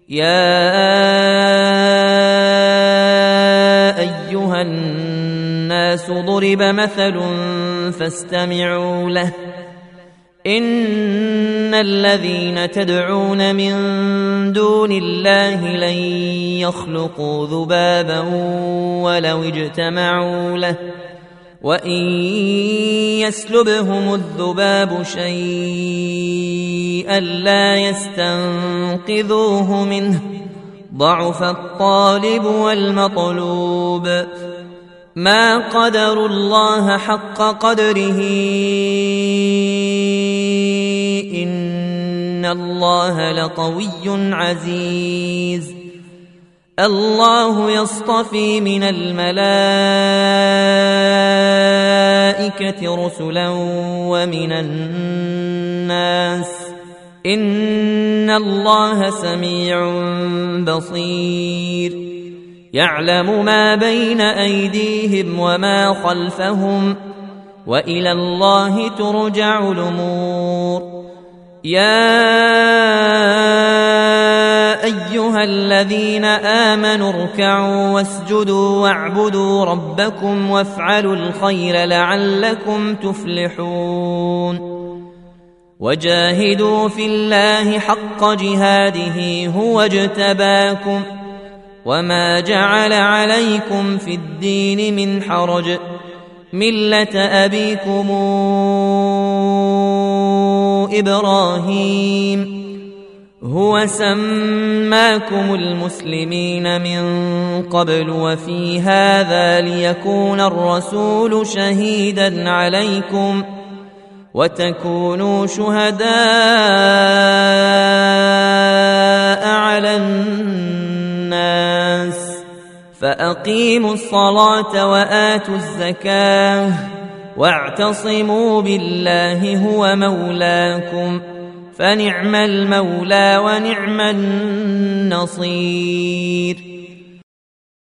يا أيها الناس ضرب مثل فاستمعوا له إن الذين تدعون من دون الله لن يخلقوا ذبابا ولو اجتمعوا له وإن يسلبهم الذباب شيئا لا يستنقذوه منه ضعف الطالب والمطلوب ما قدروا الله حق قدره إن الله لقوي عزيز الله يصطفي من الملائكة رسلا ومن الناس إن الله سميع بصير يعلم ما بين أيديهم وما خلفهم وإلى الله ترجع الأمور يا أيها الذين آمنوا اركعوا واسجدوا واعبدوا ربكم وافعلوا الخير لعلكم تفلحون وجاهدوا في الله حق جهاده هو اجتباكم وما جعل عليكم في الدين من حرج ملة أبيكم إبراهيم هو سماكم المسلمين من قبل وفي هذا ليكون الرسول شهيدا عليكم وتكونوا شهداء على الناس فأقيموا الصلاة وآتوا الزكاة واعتصموا بالله هو مولاكم فنعم المولى ونعم النصير